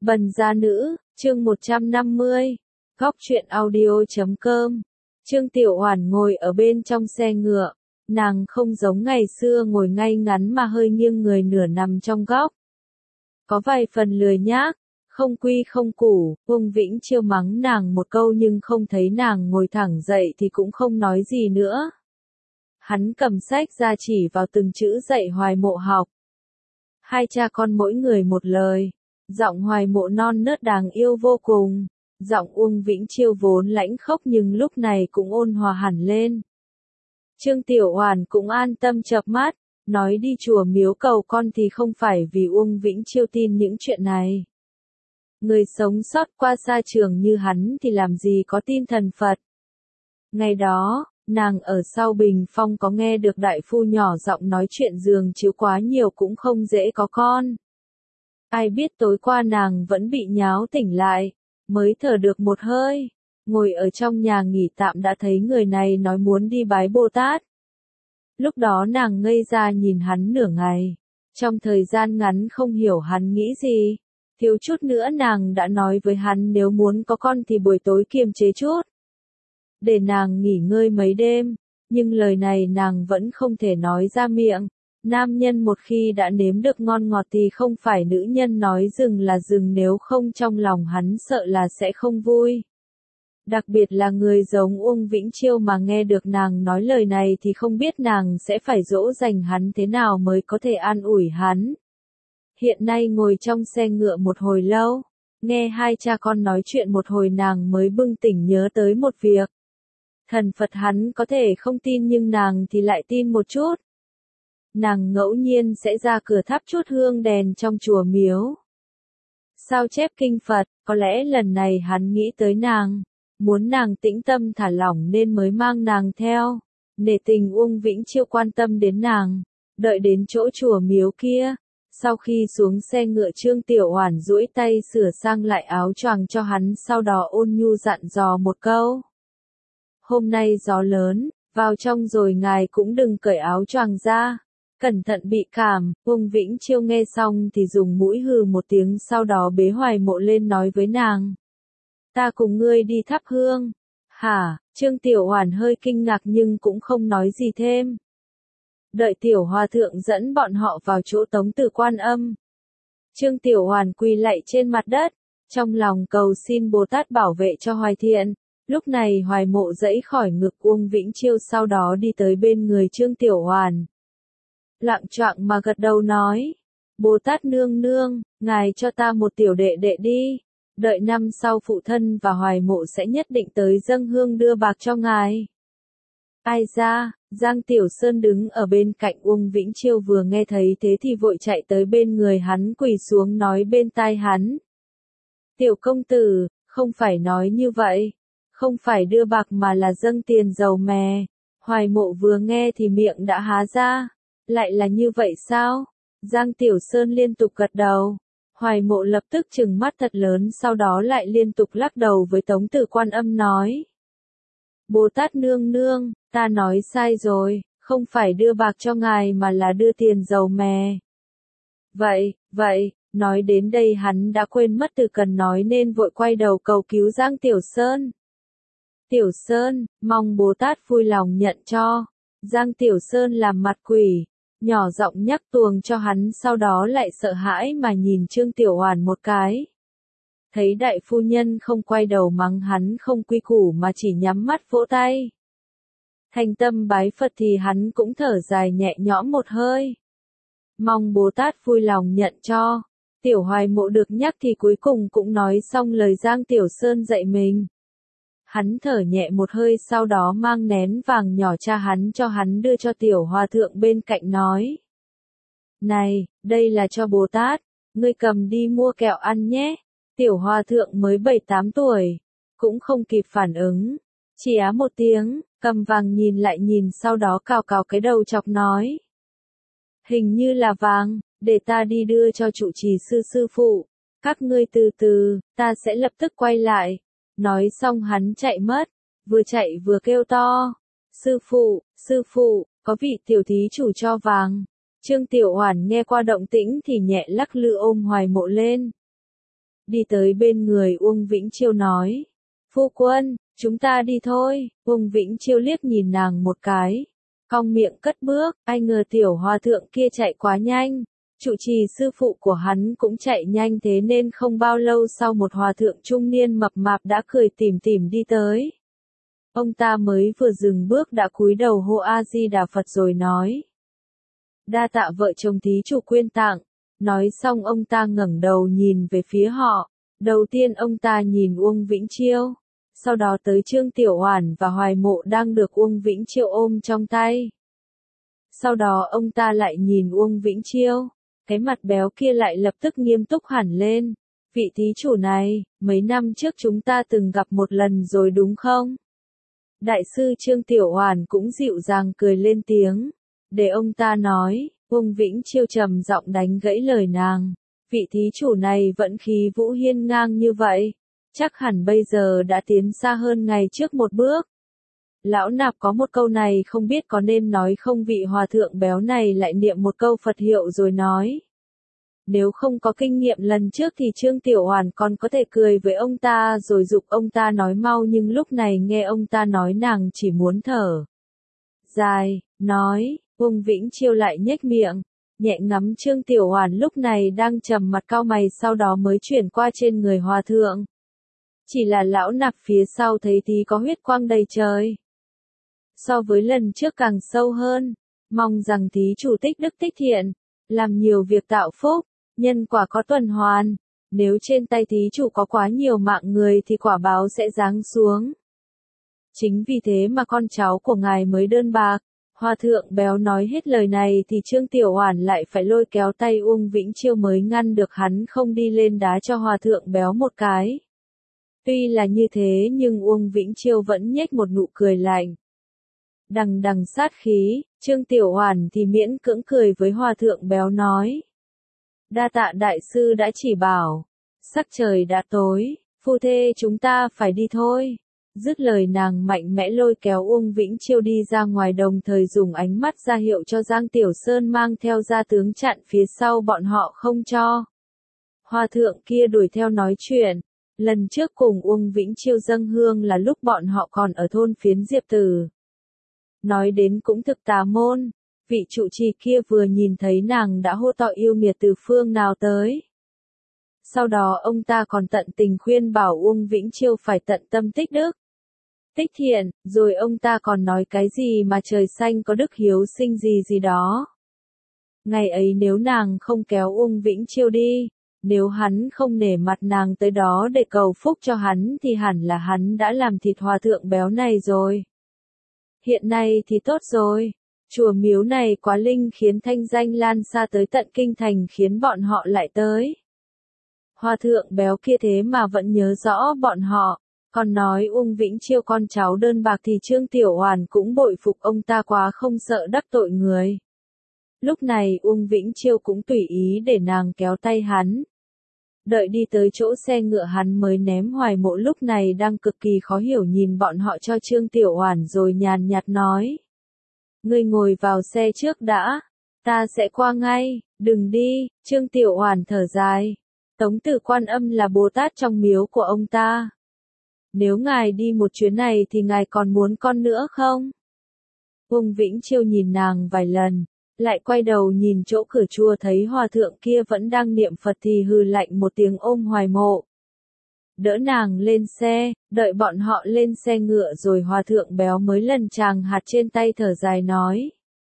Bần gia nữ, chương 150, góc truyện audio.com. Trương Tiểu Oản ngồi ở bên trong xe ngựa, nàng không giống ngày xưa ngồi ngay ngắn mà hơi nghiêng người nửa nằm trong góc. Có vài phần lười nhác, không quy không củ, Uông Vĩnh Chiêu mắng nàng một câu nhưng không thấy nàng ngồi thẳng dậy thì cũng không nói gì nữa. Hắn cầm sách ra chỉ vào từng chữ dạy Hoài Mộ học. Hai cha con mỗi người một lời. Giọng Hoài Mộ non nớt đáng yêu vô cùng, giọng Uông Vĩnh Chiêu vốn lãnh khốc nhưng lúc này cũng ôn hòa hẳn lên. Trương Tiểu Oản cũng an tâm chợp mắt, nói đi chùa miếu cầu con thì không phải vì Uông Vĩnh Chiêu tin những chuyện này. Người sống sót qua sa trường như hắn thì làm gì có tin thần Phật. Ngày đó, nàng ở sau bình phong có nghe được đại phu nhỏ giọng nói chuyện giường chiếu quá nhiều cũng không dễ có con. Ai biết tối qua nàng vẫn bị nháo tỉnh lại, mới thở được một hơi, ngồi ở trong nhà nghỉ tạm đã thấy người này nói muốn đi bái Bồ Tát. Lúc đó nàng ngây ra nhìn hắn nửa ngày, trong thời gian ngắn không hiểu hắn nghĩ gì, thiếu chút nữa nàng đã nói với hắn nếu muốn có con thì buổi tối kiềm chế chút. Để nàng nghỉ ngơi mấy đêm, nhưng lời này nàng vẫn không thể nói ra miệng. Nam nhân một khi đã nếm được ngon ngọt thì không phải nữ nhân nói dừng là dừng, nếu không trong lòng hắn sợ là sẽ không vui. Đặc biệt là người giống Uông Vĩnh Chiêu mà nghe được nàng nói lời này thì không biết nàng sẽ phải dỗ dành hắn thế nào mới có thể an ủi hắn. Hiện nay ngồi trong xe ngựa một hồi lâu, nghe hai cha con nói chuyện một hồi nàng mới bừng tỉnh nhớ tới một việc. Thần Phật hắn có thể không tin nhưng nàng thì lại tin một chút. Nàng ngẫu nhiên sẽ ra cửa thắp chút hương đèn trong chùa miếu. Sao chép kinh Phật, có lẽ lần này hắn nghĩ tới nàng, muốn nàng tĩnh tâm thả lỏng nên mới mang nàng theo. Nể tình Uông Vĩnh Chiêu quan tâm đến nàng, đợi đến chỗ chùa miếu kia. Sau khi xuống xe ngựa Trương Tiểu Oản duỗi tay sửa sang lại áo choàng cho hắn, sau đó ôn nhu dặn dò một câu. Hôm nay gió lớn, vào trong rồi ngài cũng đừng cởi áo choàng ra. Cẩn thận bị cảm. Uông Vĩnh Chiêu nghe xong thì dùng mũi hừ một tiếng, sau đó bế Hoài Mộ lên nói với nàng. Ta cùng ngươi đi thắp hương. Hả? Trương Tiểu Oản hơi kinh ngạc nhưng cũng không nói gì thêm. Đợi Tiểu Hòa Thượng dẫn bọn họ vào chỗ Tống Tử Quan Âm. Trương Tiểu Oản quỳ lạy trên mặt đất, trong lòng cầu xin Bồ Tát bảo vệ cho Hoài Thiện. Lúc này Hoài Mộ giãy khỏi ngực Uông Vĩnh Chiêu, sau đó đi tới bên người Trương Tiểu Oản. Loạng choạng mà gật đầu nói, Bồ Tát nương nương, ngài cho ta một tiểu đệ đệ đi, đợi năm sau phụ thân và Hoài Mộ sẽ nhất định tới dâng hương đưa bạc cho ngài. Ai ra, Giang Tiểu Sơn đứng ở bên cạnh Uông Vĩnh Chiêu vừa nghe thấy thế thì vội chạy tới bên người hắn, quỳ xuống nói bên tai hắn. Tiểu công tử, không phải nói như vậy, không phải đưa bạc mà là dâng tiền dầu mè. Hoài Mộ vừa nghe thì miệng đã há ra. Lại là như vậy sao? Giang Tiểu Sơn liên tục gật đầu. Hoài Mộ lập tức trừng mắt thật lớn, sau đó lại liên tục lắc đầu với Tống Tử Quan Âm nói. Bồ Tát nương nương, ta nói sai rồi, không phải đưa bạc cho ngài mà là đưa tiền dầu mè. Vậy, nói đến đây hắn đã quên mất từ cần nói nên vội quay đầu cầu cứu Giang Tiểu Sơn. Tiểu Sơn, mong Bồ Tát vui lòng nhận cho. Giang Tiểu Sơn làm mặt quỷ, nhỏ giọng nhắc tuồng cho hắn, sau đó lại sợ hãi mà nhìn Trương Tiểu Oản một cái. Thấy đại phu nhân không quay đầu mắng hắn không quy củ mà chỉ nhắm mắt vỗ tay. Thành tâm bái Phật thì hắn cũng thở dài nhẹ nhõm một hơi. Mong Bồ Tát vui lòng nhận cho. Tiểu Hoài Mộ được nhắc thì cuối cùng cũng nói xong lời Giang Tiểu Sơn dạy mình. Hắn thở nhẹ một hơi, sau đó mang nén vàng nhỏ cha hắn cho hắn đưa cho Tiểu Hòa Thượng bên cạnh nói. Này, đây là cho Bồ Tát, ngươi cầm đi mua kẹo ăn nhé. Tiểu Hòa Thượng mới 7-8 tuổi, cũng không kịp phản ứng. Chỉ á một tiếng, cầm vàng nhìn lại nhìn, sau đó cào cào cái đầu chọc nói. Hình như là vàng, để ta đi đưa cho trụ trì sư phụ. Các ngươi từ từ, ta sẽ lập tức quay lại. Nói xong hắn chạy mất, vừa chạy vừa kêu to. Sư phụ, có vị tiểu thí chủ cho vàng. Trương Tiểu Oản nghe qua động tĩnh thì nhẹ lắc lư ôm Hoài Mộ lên. đi tới bên người Uông Vĩnh Chiêu nói. Phu quân, chúng ta đi thôi. Uông Vĩnh Chiêu liếc nhìn nàng một cái, cong miệng cất bước, ai ngờ tiểu hòa thượng kia chạy quá nhanh. Trụ trì sư phụ của hắn cũng chạy nhanh, thế nên không bao lâu sau một hòa thượng trung niên mập mạp đã cười tủm tỉm đi tới. Ông ta mới vừa dừng bước đã cúi đầu hô A Di Đà Phật rồi nói. Đa tạ vợ chồng thí chủ quyên tặng. Nói xong ông ta ngẩng đầu nhìn về phía họ. Đầu tiên ông ta nhìn Uông Vĩnh Chiêu, sau đó tới Trương Tiểu Oản và Hoài Mộ đang được Uông Vĩnh Chiêu ôm trong tay. Sau đó ông ta lại nhìn Uông Vĩnh Chiêu, cái mặt béo kia lại lập tức nghiêm túc hẳn lên. Vị thí chủ này, mấy năm trước chúng ta từng gặp một lần rồi đúng không? Đại sư Trương Tiểu Oản cũng dịu dàng cười lên tiếng, để ông ta nói. Uông Vĩnh Chiêu trầm giọng đánh gãy lời nàng. Vị thí chủ này vẫn khí vũ hiên ngang như vậy, chắc hẳn bây giờ đã tiến xa hơn ngày trước một bước. Lão nạp có một câu này không biết có nên nói không. Vị hòa thượng béo này lại niệm một câu Phật hiệu rồi nói. Nếu không có kinh nghiệm lần trước thì Trương Tiểu Oản còn có thể cười với ông ta rồi giục ông ta nói mau, nhưng lúc này nghe ông ta nói nàng chỉ muốn thở dài, nói. Uông Vĩnh Chiêu lại nhếch miệng, nhẹ ngắm Trương Tiểu Oản lúc này đang trầm mặt cau mày, sau đó mới chuyển qua trên người hòa thượng. Chỉ là lão nạp phía sau thấy tí có huyết quang đầy trời. So với lần trước càng sâu hơn, mong rằng thí chủ tích đức tích thiện, làm nhiều việc tạo phúc, nhân quả có tuần hoàn, nếu trên tay thí chủ có quá nhiều mạng người thì quả báo sẽ giáng xuống. Chính vì thế mà con cháu của ngài mới đơn bạc. Hòa thượng béo nói hết lời này thì Trương Tiểu Oản lại phải lôi kéo tay Uông Vĩnh Chiêu mới ngăn được hắn không đi lên đá cho hòa thượng béo một cái. Tuy là như thế nhưng Uông Vĩnh Chiêu vẫn nhếch một nụ cười lạnh. Đằng đằng sát khí, Trương Tiểu Oản thì miễn cưỡng cười với hòa thượng béo nói. Đa tạ đại sư đã chỉ bảo. Sắc trời đã tối, phu thê chúng ta phải đi thôi. Dứt lời nàng mạnh mẽ lôi kéo Uông Vĩnh Chiêu đi ra ngoài, đồng thời dùng ánh mắt ra hiệu cho Giang Tiểu Sơn mang theo gia tướng chặn phía sau bọn họ không cho hòa thượng kia đuổi theo nói chuyện. Lần trước cùng Uông Vĩnh Chiêu dâng hương là lúc bọn họ còn ở thôn Phiến Diệp Tử. Nói đến cũng thực tà môn, vị trụ trì kia vừa nhìn thấy nàng đã hô to yêu nghiệt từ phương nào tới. Sau đó ông ta còn tận tình khuyên bảo Uông Vĩnh Chiêu phải tận tâm tích đức, tích thiện, rồi ông ta còn nói cái gì mà trời xanh có đức hiếu sinh gì gì đó. Ngày ấy nếu nàng không kéo Uông Vĩnh Chiêu đi, nếu hắn không nể mặt nàng tới đó để cầu phúc cho hắn thì hẳn là hắn đã làm thịt hòa thượng béo này rồi. Hiện nay thì tốt rồi, chùa miếu này quá linh khiến thanh danh lan xa tới tận kinh thành, khiến bọn họ lại tới. Hòa thượng béo kia thế mà vẫn nhớ rõ bọn họ, còn nói Uông Vĩnh Chiêu con cháu đơn bạc thì Trương Tiểu Oản cũng bội phục ông ta quá không sợ đắc tội người. Lúc này Uông Vĩnh Chiêu cũng tùy ý để nàng kéo tay hắn. Đợi đi tới chỗ xe ngựa hắn mới ném Hoài Mộ lúc này đang cực kỳ khó hiểu nhìn bọn họ cho Trương Tiểu Oản rồi nhàn nhạt nói. Ngươi ngồi vào xe trước đã, ta sẽ qua ngay, đừng đi. Trương Tiểu Oản thở dài. Tống Tử Quan Âm là Bồ Tát trong miếu của ông ta. Nếu ngài đi một chuyến này thì ngài còn muốn con nữa không? Uông Vĩnh Chiêu nhìn nàng vài lần, lại quay đầu nhìn chỗ cửa chùa thấy hòa thượng kia vẫn đang niệm Phật thì hừ lạnh một tiếng ôm Hoài Mộ. Đỡ nàng lên xe, đợi bọn họ lên xe ngựa rồi hòa thượng béo mới lần chàng hạt trên tay thở dài nói.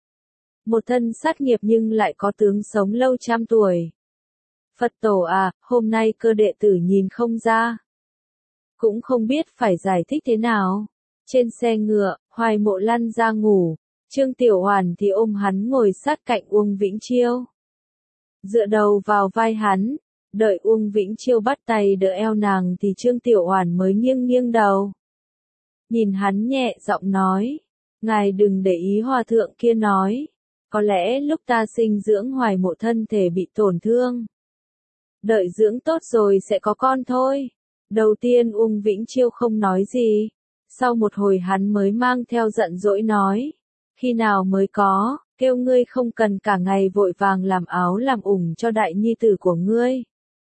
Một thân sát nghiệp nhưng lại có tướng sống lâu trăm tuổi. Phật tổ à, hôm nay cơ đệ tử nhìn không ra. Cũng không biết phải giải thích thế nào. Trên xe ngựa, Hoài Mộ lăn ra ngủ. Trương Tiểu Oản thì ôm hắn ngồi sát cạnh Uông Vĩnh Chiêu. Dựa đầu vào vai hắn, đợi Uông Vĩnh Chiêu bắt tay đỡ eo nàng thì Trương Tiểu Oản mới nghiêng nghiêng đầu. Nhìn hắn nhẹ giọng nói, ngài đừng để ý hòa thượng kia nói, có lẽ lúc ta sinh dưỡng Hoài Mộ thân thể bị tổn thương. Đợi dưỡng tốt rồi sẽ có con thôi. Đầu tiên Uông Vĩnh Chiêu không nói gì, sau một hồi hắn mới mang theo giận dỗi nói. Khi nào mới có, kêu ngươi không cần cả ngày vội vàng làm áo làm ủng cho đại nhi tử của ngươi.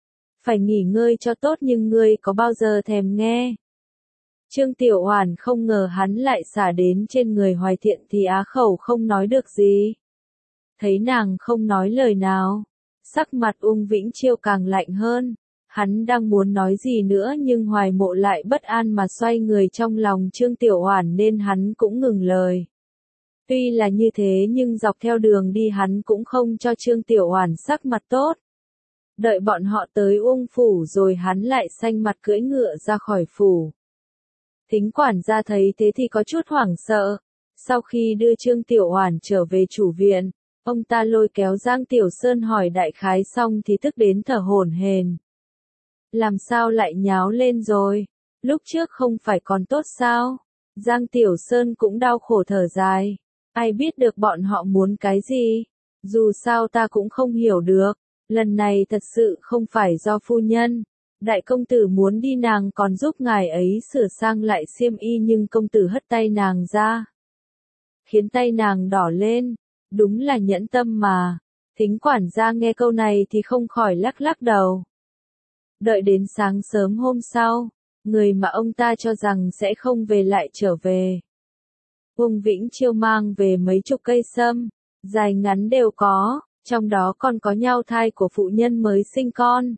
phải nghỉ ngơi cho tốt nhưng ngươi có bao giờ thèm nghe. Trương Tiểu Hoàn không ngờ hắn lại xả đến trên người Hoài Thiện thì á khẩu không nói được gì. Thấy nàng không nói lời nào, sắc mặt Ung Vĩnh Chiêu càng lạnh hơn. Hắn đang muốn nói gì nữa nhưng Hoài Mộ lại bất an mà xoay người trong lòng Trương Tiểu Hoàn nên hắn cũng ngừng lời. Tuy là như thế nhưng dọc theo đường đi hắn cũng không cho Trương Tiểu Hoàn sắc mặt tốt. Đợi bọn họ tới Ung phủ rồi hắn lại xanh mặt cưỡi ngựa ra khỏi phủ. Thính quản gia thấy thế thì có chút hoảng sợ. Sau khi đưa Trương Tiểu Hoàn trở về chủ viện, ông ta lôi kéo Giang Tiểu Sơn hỏi đại khái xong thì tức đến thở hổn hển. Làm sao lại nháo lên rồi? Lúc trước không phải còn tốt sao? Giang Tiểu Sơn cũng đau khổ thở dài. Ai biết được bọn họ muốn cái gì? Dù sao ta cũng không hiểu được. Lần này thật sự không phải do phu nhân. Đại công tử muốn đi nàng còn giúp ngài ấy sửa sang lại xiêm y nhưng công tử hất tay nàng ra. Khiến tay nàng đỏ lên. Đúng là nhẫn tâm mà. Thính quản gia nghe câu này thì không khỏi lắc lắc đầu. Đợi đến sáng sớm hôm sau, người mà ông ta cho rằng sẽ không về lại trở về. Ung Vĩnh Chiêu mang về mấy chục cây sâm, dài ngắn đều có, trong đó còn có nhau thai của phụ nhân mới sinh con.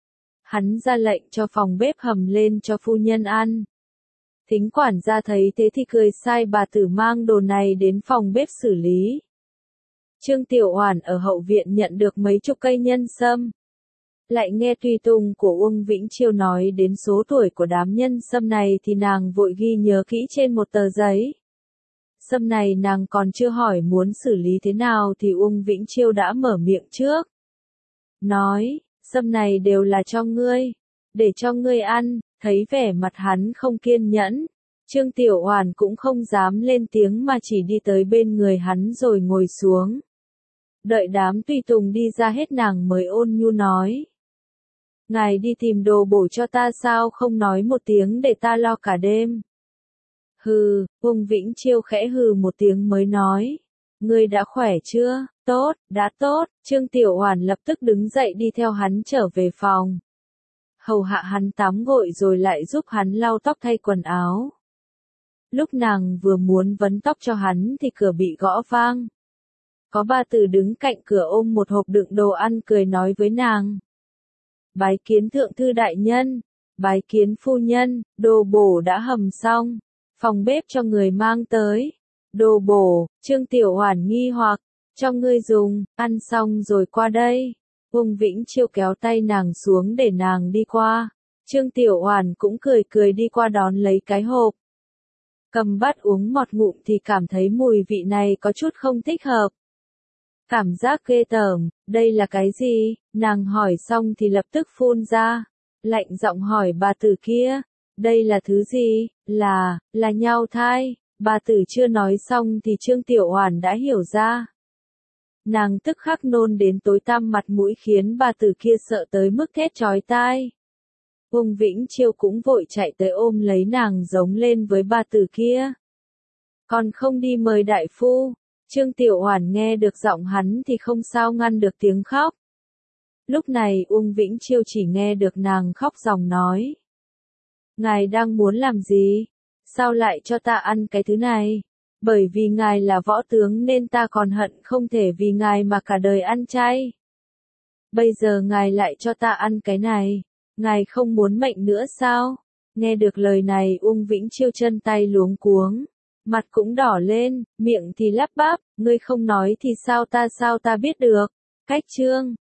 Hắn ra lệnh cho phòng bếp hầm lên cho phu nhân ăn. Thính quản gia thấy thế thì cười sai bà tử mang đồ này đến phòng bếp xử lý. Trương Tiểu Hoàn ở hậu viện nhận được mấy chục cây nhân sâm. Lại nghe tùy tùng của Uông Vĩnh Chiêu nói đến số tuổi của đám nhân sâm này thì nàng vội ghi nhớ kỹ trên một tờ giấy. Sâm này nàng còn chưa hỏi muốn xử lý thế nào thì Uông Vĩnh Chiêu đã mở miệng trước. Nói, sâm này đều là cho ngươi, để cho ngươi ăn, thấy vẻ mặt hắn không kiên nhẫn. Trương Tiểu Hoàn cũng không dám lên tiếng mà chỉ đi tới bên người hắn rồi ngồi xuống. Đợi đám tùy tùng đi ra hết nàng mới ôn nhu nói. Ngài đi tìm đồ bổ cho ta sao không nói một tiếng để ta lo cả đêm. Hừ, Uông Vĩnh Chiêu khẽ hừ một tiếng mới nói. Ngươi đã khỏe chưa? Tốt, đã tốt. Trương Tiểu Hoàn lập tức đứng dậy đi theo hắn trở về phòng. Hầu hạ hắn tắm gội rồi lại giúp hắn lau tóc thay quần áo. Lúc nàng vừa muốn vấn tóc cho hắn thì cửa bị gõ vang. Có bà tử đứng cạnh cửa ôm một hộp đựng đồ ăn cười nói với nàng. Bái kiến thượng thư đại nhân, bái kiến phu nhân, đồ bổ đã hầm xong, phòng bếp cho người mang tới. Đồ bổ, Trương Tiểu Hoàn nghi hoặc, cho ngươi dùng, ăn xong rồi qua đây. Uông Vĩnh Chiêu kéo tay nàng xuống để nàng đi qua. Trương Tiểu Hoàn cũng cười cười đi qua đón lấy cái hộp. Cầm bát uống một ngụm thì cảm thấy mùi vị này có chút không thích hợp. Cảm giác ghê tởm, đây là cái gì? Nàng hỏi xong thì lập tức phun ra. Lạnh giọng hỏi bà tử kia. Đây là thứ gì? Là nhau thai. Bà tử chưa nói xong thì Trương Tiểu Hoàn đã hiểu ra. Nàng tức khắc nôn đến tối tăm mặt mũi khiến bà tử kia sợ tới mức thét chói tai. Uông Vĩnh Chiêu cũng vội chạy tới ôm lấy nàng giống lên với bà tử kia. Còn không đi mời đại phu. Trương Tiểu Hoàn nghe được giọng hắn thì không sao ngăn được tiếng khóc. Lúc này Uông Vĩnh Chiêu chỉ nghe được nàng khóc ròng nói. Ngài đang muốn làm gì? Sao lại cho ta ăn cái thứ này? Bởi vì ngài là võ tướng nên ta còn hận không thể vì ngài mà cả đời ăn chay. Bây giờ ngài lại cho ta ăn cái này. Ngài không muốn mệnh nữa sao? Nghe được lời này Uông Vĩnh Chiêu chân tay luống cuống. Mặt cũng đỏ lên, miệng thì lắp bắp, ngươi không nói thì sao ta biết được. Cách chương